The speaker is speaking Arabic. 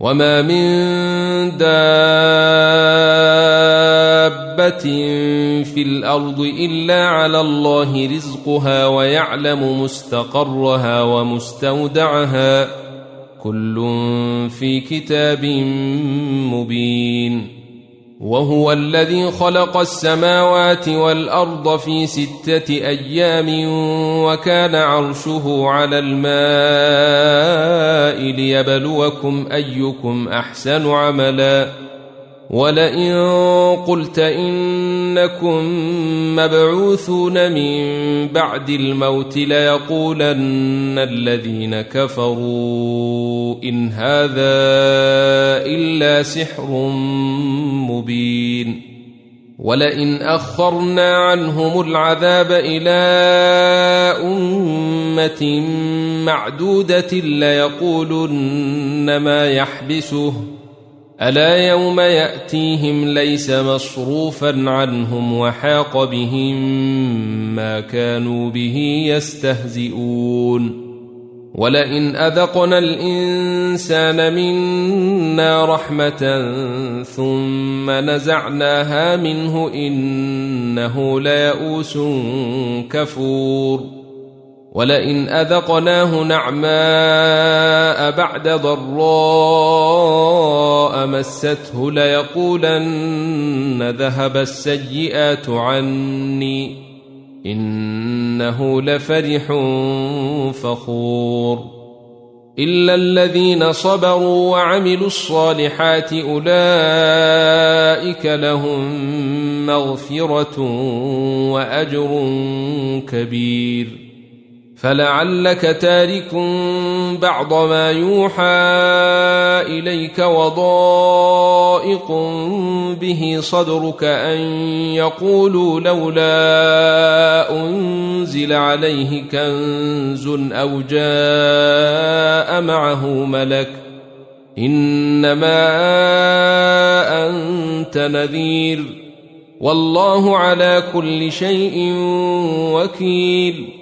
وما من دابة في الأرض إلا على الله رزقها ويعلم مستقرها ومستودعها كل في كتاب مبين. وهو الذي خلق السماوات والأرض في 6 أيام وكان عرشه على الماء ليبلوكم أيكم أحسن عملا ولئن قلت إنكم مبعوثون من بعد الموت ليقولن الذين كفروا إن هذا إلا سحر مبين. ولئن أخرنا عنهم العذاب إلى أمة معدودة ليقولن ما يحبسه ألا يوم يأتيهم ليس مصروفا عنهم وحاق بهم ما كانوا به يستهزئون. ولئن أذقنا الإنسان منا رحمة ثم نزعناها منه إنه ليئوس كفور. ولئن أذقناه نعماء بعد ضراء مسته ليقولن ذهب السيئات عني إنه لفرح فخور. إلا الذين صبروا وعملوا الصالحات أولئك لهم مغفرة وأجر كبير. فلعلك تارك بعض ما يوحى إليك وضائق به صدرك أن يقولوا لولا أنزل عليه كنز أو جاء معه ملك إنما أنت نذير والله على كل شيء وكيل.